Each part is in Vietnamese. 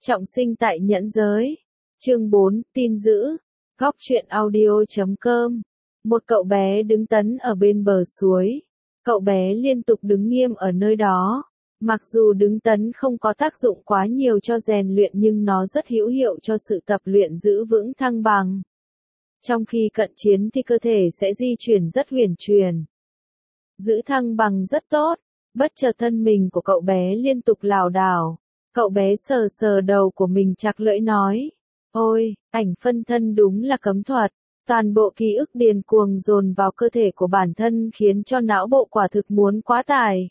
Trọng sinh tại nhẫn giới. Chương 4, tin dữ. Góc truyện audio.com. Một cậu bé đứng tấn ở bên bờ suối. Cậu bé liên tục đứng nghiêm ở nơi đó. Mặc dù đứng tấn không có tác dụng quá nhiều cho rèn luyện nhưng nó rất hữu hiệu cho sự tập luyện giữ vững thăng bằng. Trong khi cận chiến thì cơ thể sẽ di chuyển rất huyền chuyển. Giữ thăng bằng rất tốt. Bất chợt thân mình của cậu bé liên tục lảo đảo. Cậu bé sờ sờ đầu của mình chạc lưỡi nói. Ôi, ảnh phân thân đúng là cấm thuật. Toàn bộ ký ức điên cuồng dồn vào cơ thể của bản thân khiến cho não bộ quả thực muốn quá tải.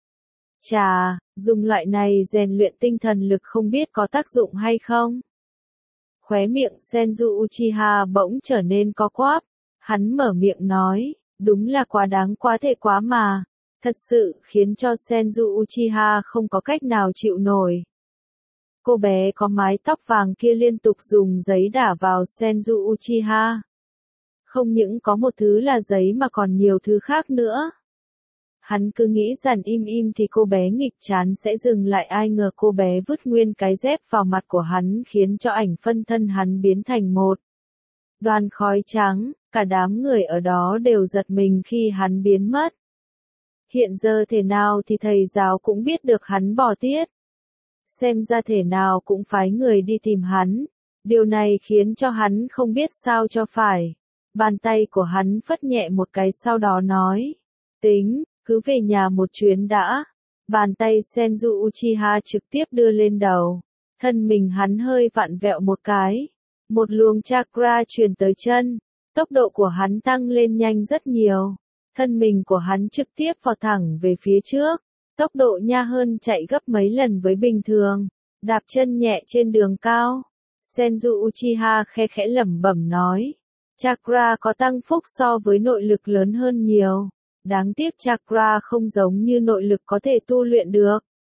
Chà, dùng loại này rèn luyện tinh thần lực không biết có tác dụng hay không? Khóe miệng Senju Uchiha bỗng trở nên co quắp. Hắn mở miệng nói, đúng là quá đáng quá thể quá mà. Thật sự khiến cho Senju Uchiha không có cách nào chịu nổi. Cô bé có mái tóc vàng kia liên tục dùng giấy đả vào Senju Uchiha. Không những có một thứ là giấy mà còn nhiều thứ khác nữa. Hắn cứ nghĩ rằng im im thì cô bé nghịch chán sẽ dừng lại, ai ngờ cô bé vứt nguyên cái dép vào mặt của hắn khiến cho ảnh phân thân hắn biến thành một đoàn khói trắng, cả đám người ở đó đều giật mình khi hắn biến mất. Hiện giờ thể nào thì thầy giáo cũng biết được hắn bỏ tiết. Xem ra thể nào cũng phái người đi tìm hắn. Điều này khiến cho hắn không biết sao cho phải. Bàn tay của hắn phất nhẹ một cái sau đó nói. Tính, cứ về nhà một chuyến đã. Bàn tay Senju Uchiha trực tiếp đưa lên đầu. Thân mình hắn hơi vặn vẹo một cái. Một luồng chakra truyền tới chân. Tốc độ của hắn tăng lên nhanh rất nhiều. Thân mình của hắn trực tiếp vọt thẳng về phía trước. Tốc độ nhanh hơn chạy gấp mấy lần với bình thường. Đạp chân nhẹ trên đường cao. Senju Uchiha khe khẽ lẩm bẩm nói. Chakra có tăng phúc so với nội lực lớn hơn nhiều. Đáng tiếc chakra không giống như nội lực có thể tu luyện được.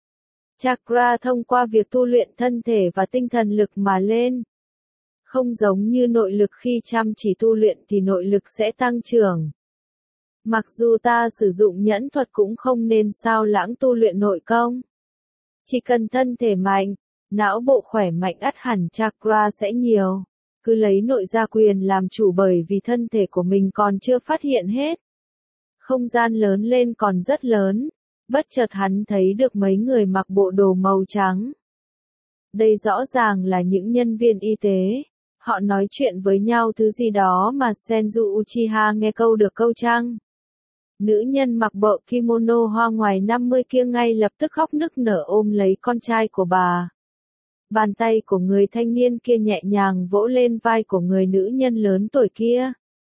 Chakra thông qua việc tu luyện thân thể và tinh thần lực mà lên. Không giống như nội lực, khi chăm chỉ tu luyện thì nội lực sẽ tăng trưởng. Mặc dù ta sử dụng nhẫn thuật cũng không nên sao lãng tu luyện nội công. Chỉ cần thân thể mạnh, não bộ khỏe mạnh ắt hẳn chakra sẽ nhiều. Cứ lấy nội gia quyền làm chủ bởi vì thân thể của mình còn chưa phát hiện hết. Không gian lớn lên còn rất lớn. Bất chợt hắn thấy được mấy người mặc bộ đồ màu trắng. Đây rõ ràng là những nhân viên y tế. Họ nói chuyện với nhau thứ gì đó mà Senju Uchiha nghe câu được câu trăng. Nữ nhân mặc bộ kimono hoa ngoài 50 kia ngay lập tức khóc nức nở ôm lấy con trai của bà. Bàn tay của người thanh niên kia nhẹ nhàng vỗ lên vai của người nữ nhân lớn tuổi kia.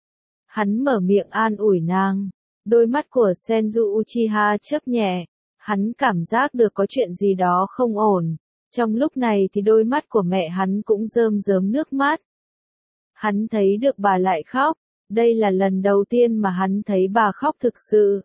Hắn mở miệng an ủi nàng. Đôi mắt của Senju Uchiha chớp nhẹ. Hắn cảm giác được có chuyện gì đó không ổn. Trong lúc này thì đôi mắt của mẹ hắn cũng rơm rớm nước mắt. Hắn thấy được bà lại khóc. Đây là lần đầu tiên mà hắn thấy bà khóc thực sự.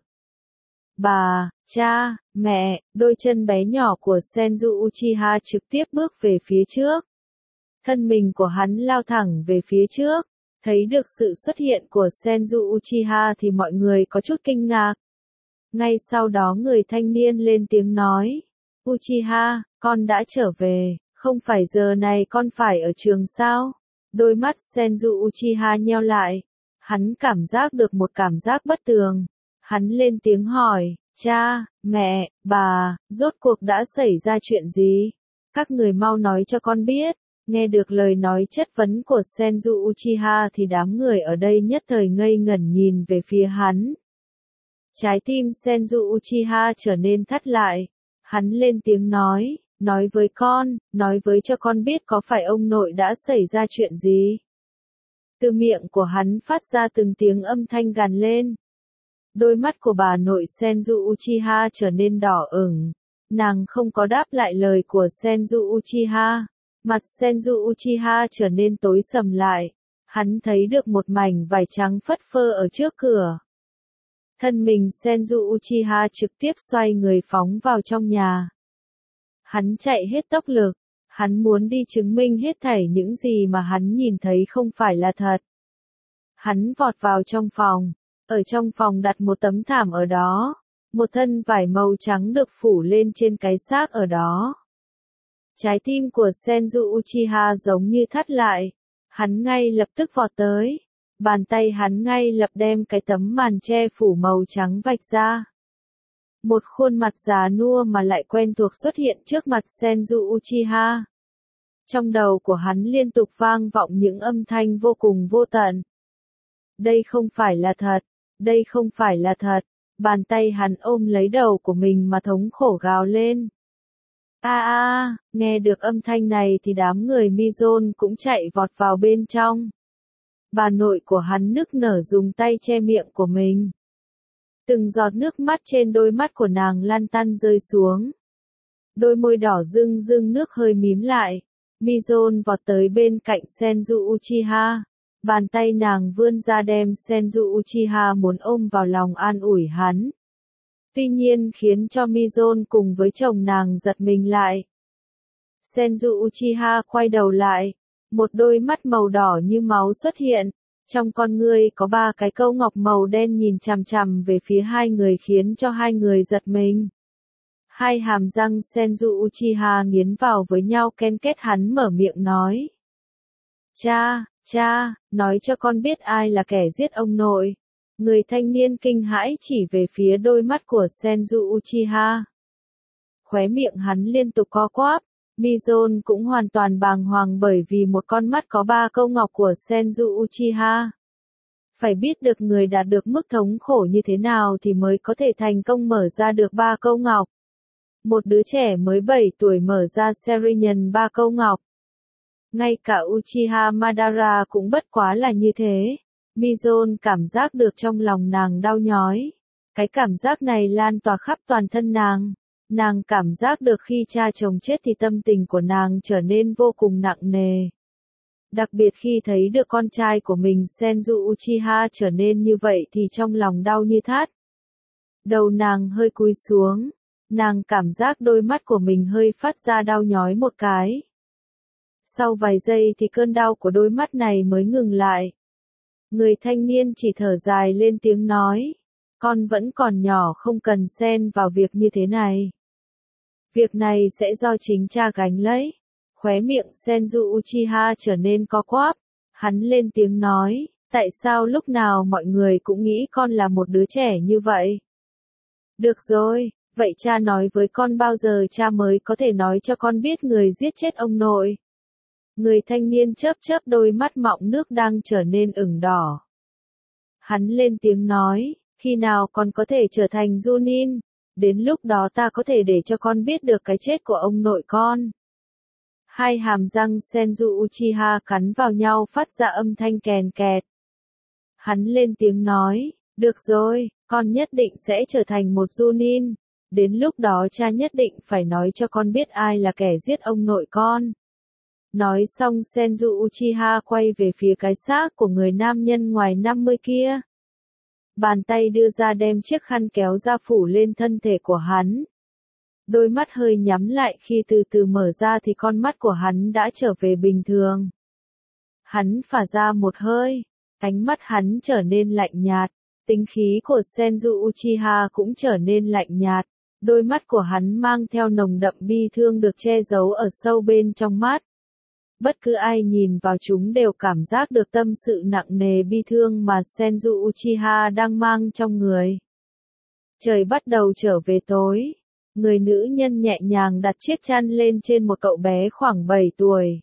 Bà, cha, mẹ, đôi chân bé nhỏ của Senju Uchiha trực tiếp bước về phía trước. Thân mình của hắn lao thẳng về phía trước. Thấy được sự xuất hiện của Senju Uchiha thì mọi người có chút kinh ngạc. Ngay sau đó người thanh niên lên tiếng nói. Uchiha, con đã trở về, không phải giờ này con phải ở trường sao? Đôi mắt Senju Uchiha nheo lại. Hắn cảm giác được một cảm giác bất tường. Hắn lên tiếng hỏi, cha, mẹ, bà, rốt cuộc đã xảy ra chuyện gì? Các người mau nói cho con biết. Nghe được lời nói chất vấn của Senju Uchiha thì đám người ở đây nhất thời ngây ngẩn nhìn về phía hắn. Trái tim Senju Uchiha trở nên thắt lại. Hắn lên tiếng nói với con, nói với cho con biết có phải ông nội đã xảy ra chuyện gì? Từ miệng của hắn phát ra từng tiếng âm thanh gằn lên. Đôi mắt của bà nội Senju Uchiha trở nên đỏ ửng. Nàng không có đáp lại lời của Senju Uchiha. Mặt Senju Uchiha trở nên tối sầm lại. Hắn thấy được một mảnh vải trắng phất phơ ở trước cửa. Thân mình Senju Uchiha trực tiếp xoay người phóng vào trong nhà. Hắn chạy hết tốc lực. Hắn muốn đi chứng minh hết thảy những gì mà hắn nhìn thấy không phải là thật. Hắn vọt vào trong phòng. Ở trong phòng đặt một tấm thảm ở đó. Một thân vải màu trắng được phủ lên trên cái xác ở đó. Trái tim của Senju Uchiha giống như thắt lại. Hắn ngay lập tức vọt tới. Bàn tay hắn ngay lập đem cái tấm màn che phủ màu trắng vạch ra. Một khuôn mặt già nua mà lại quen thuộc xuất hiện trước mặt Senju Uchiha. Trong đầu của hắn liên tục vang vọng những âm thanh vô cùng vô tận. Đây không phải là thật, đây không phải là thật. Bàn tay hắn ôm lấy đầu của mình mà thống khổ gào lên. Nghe được âm thanh này thì đám người Mizon cũng chạy vọt vào bên trong. Bà nội của hắn nức nở dùng tay che miệng của mình. Từng giọt nước mắt trên đôi mắt của nàng lăn tăn rơi xuống. Đôi môi đỏ rưng rưng nước hơi mím lại. Mizon vọt tới bên cạnh Senju Uchiha. Bàn tay nàng vươn ra đem Senju Uchiha muốn ôm vào lòng an ủi hắn. Tuy nhiên khiến cho Mizon cùng với chồng nàng giật mình lại. Senju Uchiha quay đầu lại. Một đôi mắt màu đỏ như máu xuất hiện. Trong con ngươi có 3 cái câu ngọc màu đen nhìn chằm chằm về phía hai người khiến cho hai người giật mình. Hai hàm răng Senju Uchiha nghiến vào với nhau ken két hắn mở miệng nói. Cha, nói cho con biết ai là kẻ giết ông nội. Người thanh niên kinh hãi chỉ về phía đôi mắt của Senju Uchiha. Khóe miệng hắn liên tục co quắp. Mizon cũng hoàn toàn bàng hoàng bởi vì một con mắt có 3 câu ngọc của Senju Uchiha. Phải biết được người đạt được mức thống khổ như thế nào thì mới có thể thành công mở ra được 3 câu ngọc. Một đứa trẻ mới 7 tuổi mở ra Sharingan 3 câu ngọc. Ngay cả Uchiha Madara cũng bất quá là như thế. Mizon cảm giác được trong lòng nàng đau nhói. Cái cảm giác này lan tỏa khắp toàn thân nàng. Nàng cảm giác được khi cha chồng chết thì tâm tình của nàng trở nên vô cùng nặng nề. Đặc biệt khi thấy được con trai của mình Senju Uchiha trở nên như vậy thì trong lòng đau như thắt. Đầu nàng hơi cúi xuống. Nàng cảm giác đôi mắt của mình hơi phát ra đau nhói một cái. Sau vài giây thì cơn đau của đôi mắt này mới ngừng lại. Người thanh niên chỉ thở dài lên tiếng nói. Con vẫn còn nhỏ không cần xen vào việc như thế này. Việc này sẽ do chính cha gánh lấy. Khóe miệng Senju Uchiha trở nên co quắp. Hắn lên tiếng nói. Tại sao lúc nào mọi người cũng nghĩ con là một đứa trẻ như vậy? Được rồi, vậy cha nói với con bao giờ cha mới có thể nói cho con biết người giết chết ông nội? Người thanh niên chớp chớp đôi mắt mọng nước đang trở nên ửng đỏ. Hắn lên tiếng nói, khi nào con có thể trở thành Junin, đến lúc đó ta có thể để cho con biết được cái chết của ông nội con. Hai hàm răng Senju Uchiha cắn vào nhau phát ra âm thanh kèn kẹt. Hắn lên tiếng nói, được rồi, con nhất định sẽ trở thành một Junin. Đến lúc đó cha nhất định phải nói cho con biết ai là kẻ giết ông nội con. Nói xong Senju Uchiha quay về phía cái xác của người nam nhân ngoài 50 kia. Bàn tay đưa ra đem chiếc khăn kéo ra phủ lên thân thể của hắn. Đôi mắt hơi nhắm lại khi từ từ mở ra thì con mắt của hắn đã trở về bình thường. Hắn phả ra một hơi, ánh mắt hắn trở nên lạnh nhạt, tính khí của Senju Uchiha cũng trở nên lạnh nhạt. Đôi mắt của hắn mang theo nồng đậm bi thương được che giấu ở sâu bên trong mắt. Bất cứ ai nhìn vào chúng đều cảm giác được tâm sự nặng nề bi thương mà Senju Uchiha đang mang trong người. Trời bắt đầu trở về tối. Người nữ nhân nhẹ nhàng đặt chiếc chăn lên trên một cậu bé khoảng 7 tuổi.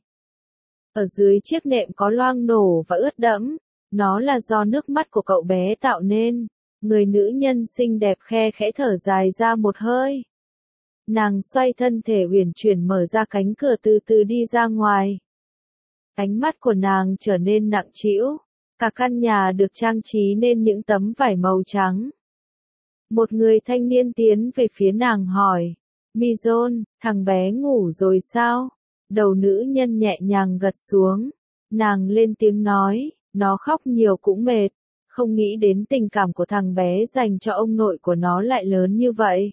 Ở dưới chiếc nệm có loang nổ và ướt đẫm. Nó là do nước mắt của cậu bé tạo nên. Người nữ nhân xinh đẹp khe khẽ thở dài ra một hơi. Nàng xoay thân thể uyển chuyển mở ra cánh cửa từ từ đi ra ngoài. Ánh mắt của nàng trở nên nặng trĩu. Cả căn nhà được trang trí nên những tấm vải màu trắng. Một người thanh niên tiến về phía nàng hỏi. Mizon, thằng bé ngủ rồi sao? Đầu nữ nhân nhẹ nhàng gật xuống. Nàng lên tiếng nói, nó khóc nhiều cũng mệt. Không nghĩ đến tình cảm của thằng bé dành cho ông nội của nó lại lớn như vậy.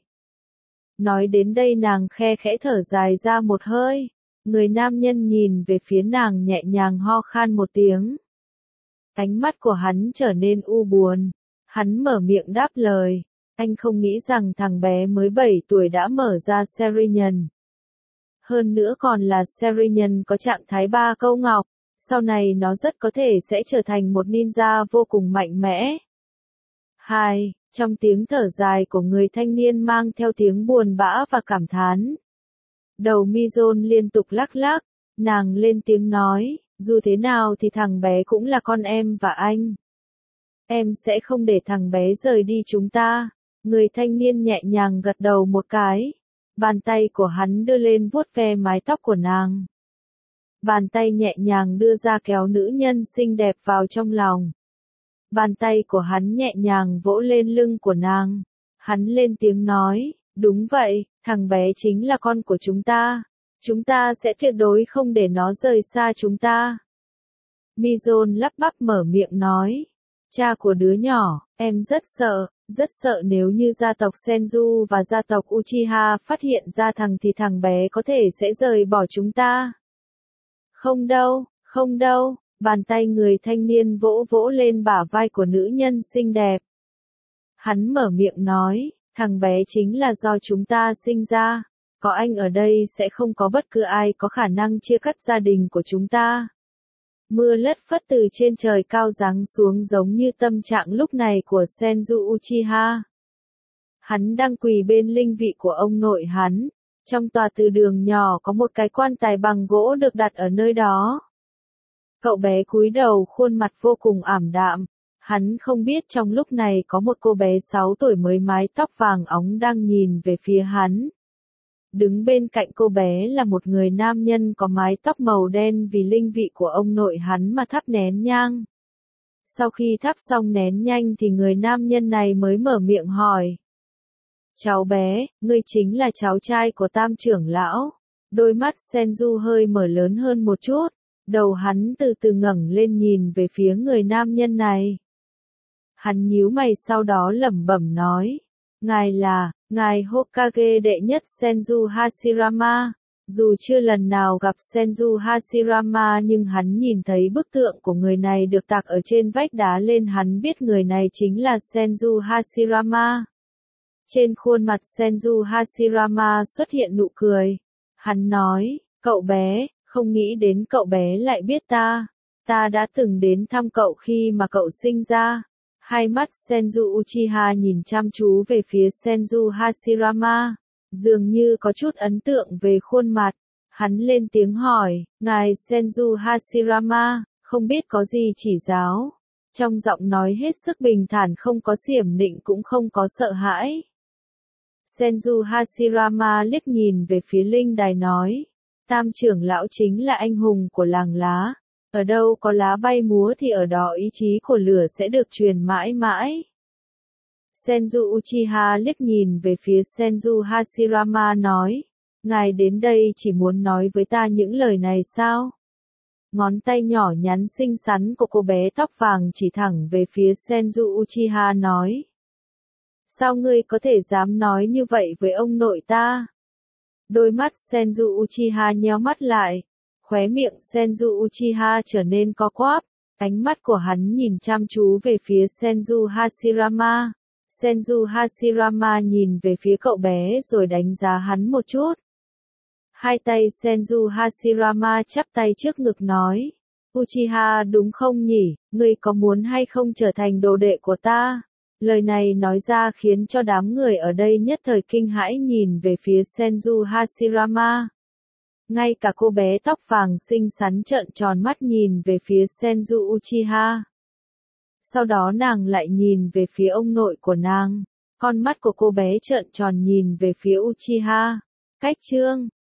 Nói đến đây nàng khe khẽ thở dài ra một hơi. Người nam nhân nhìn về phía nàng nhẹ nhàng ho khan một tiếng. Ánh mắt của hắn trở nên u buồn. Hắn mở miệng đáp lời. Anh không nghĩ rằng thằng bé mới 7 tuổi đã mở ra Sharingan. Hơn nữa còn là Serinhân có trạng thái 3 câu ngọc, sau này nó rất có thể sẽ trở thành một ninja vô cùng mạnh mẽ. 2. Trong tiếng thở dài của người thanh niên mang theo tiếng buồn bã và cảm thán. Đầu Mizon liên tục lắc lắc, nàng lên tiếng nói, dù thế nào thì thằng bé cũng là con em và anh. Em sẽ không để thằng bé rời đi chúng ta. Người thanh niên nhẹ nhàng gật đầu một cái. Bàn tay của hắn đưa lên vuốt ve mái tóc của nàng. Bàn tay nhẹ nhàng đưa ra kéo nữ nhân xinh đẹp vào trong lòng. Bàn tay của hắn nhẹ nhàng vỗ lên lưng của nàng. Hắn lên tiếng nói, đúng vậy, thằng bé chính là con của chúng ta. Chúng ta sẽ tuyệt đối không để nó rời xa chúng ta. Mizon lắp bắp mở miệng nói. Cha của đứa nhỏ, em rất sợ nếu như gia tộc Senju và gia tộc Uchiha phát hiện ra thằng bé có thể sẽ rời bỏ chúng ta. Không đâu, bàn tay người thanh niên vỗ vỗ lên bả vai của nữ nhân xinh đẹp. Hắn mở miệng nói, thằng bé chính là do chúng ta sinh ra, có anh ở đây sẽ không có bất cứ ai có khả năng chia cắt gia đình của chúng ta. Mưa lất phất từ trên trời cao giáng xuống giống như tâm trạng lúc này của Senju Uchiha. Hắn đang quỳ bên linh vị của ông nội hắn. Trong tòa từ đường nhỏ có một cái quan tài bằng gỗ được đặt ở nơi đó. Cậu bé cúi đầu khuôn mặt vô cùng ảm đạm. Hắn không biết trong lúc này có một cô bé 6 tuổi mới mái tóc vàng óng đang nhìn về phía hắn. Đứng bên cạnh cô bé là một người nam nhân có mái tóc màu đen vì linh vị của ông nội hắn mà thắp nén nhang. Sau khi thắp xong nén nhang thì người nam nhân này mới mở miệng hỏi. Cháu bé, ngươi chính là cháu trai của Tam trưởng lão. Đôi mắt Senju hơi mở lớn hơn một chút. Đầu hắn từ từ ngẩng lên nhìn về phía người nam nhân này. Hắn nhíu mày sau đó lẩm bẩm nói. Ngài Hokage đệ nhất Senju Hashirama. Dù chưa lần nào gặp Senju Hashirama nhưng hắn nhìn thấy bức tượng của người này được tạc ở trên vách đá lên hắn biết người này chính là Senju Hashirama. Trên khuôn mặt Senju Hashirama xuất hiện nụ cười. Hắn nói, cậu bé, không nghĩ đến cậu bé lại biết ta. Ta đã từng đến thăm cậu khi mà cậu sinh ra. Hai mắt Senju Uchiha nhìn chăm chú về phía Senju Hashirama. Dường như có chút ấn tượng về khuôn mặt. Hắn lên tiếng hỏi, ngài Senju Hashirama, không biết có gì chỉ giáo. Trong giọng nói hết sức bình thản không có xiểm nịnh cũng không có sợ hãi. Senju Hashirama liếc nhìn về phía linh đài nói. Tam trưởng lão chính là anh hùng của làng lá. Ở đâu có lá bay múa thì ở đó ý chí của lửa sẽ được truyền mãi mãi. Senju Uchiha liếc nhìn về phía Senju Hashirama nói. Ngài đến đây chỉ muốn nói với ta những lời này sao? Ngón tay nhỏ nhắn xinh xắn của cô bé tóc vàng chỉ thẳng về phía Senju Uchiha nói. Sao ngươi có thể dám nói như vậy với ông nội ta? Đôi mắt Senju Uchiha nhéo mắt lại. Khóe miệng Senju Uchiha trở nên co quắp. Ánh mắt của hắn nhìn chăm chú về phía Senju Hashirama. Senju Hashirama nhìn về phía cậu bé rồi đánh giá hắn một chút. Hai tay Senju Hashirama chắp tay trước ngực nói. Uchiha đúng không nhỉ, ngươi có muốn hay không trở thành đồ đệ của ta? Lời này nói ra khiến cho đám người ở đây nhất thời kinh hãi nhìn về phía Senju Hashirama. Ngay cả cô bé tóc vàng xinh xắn trợn tròn mắt nhìn về phía Senju Uchiha. Sau đó nàng lại nhìn về phía ông nội của nàng. Con mắt của cô bé trợn tròn nhìn về phía Uchiha. Cách chương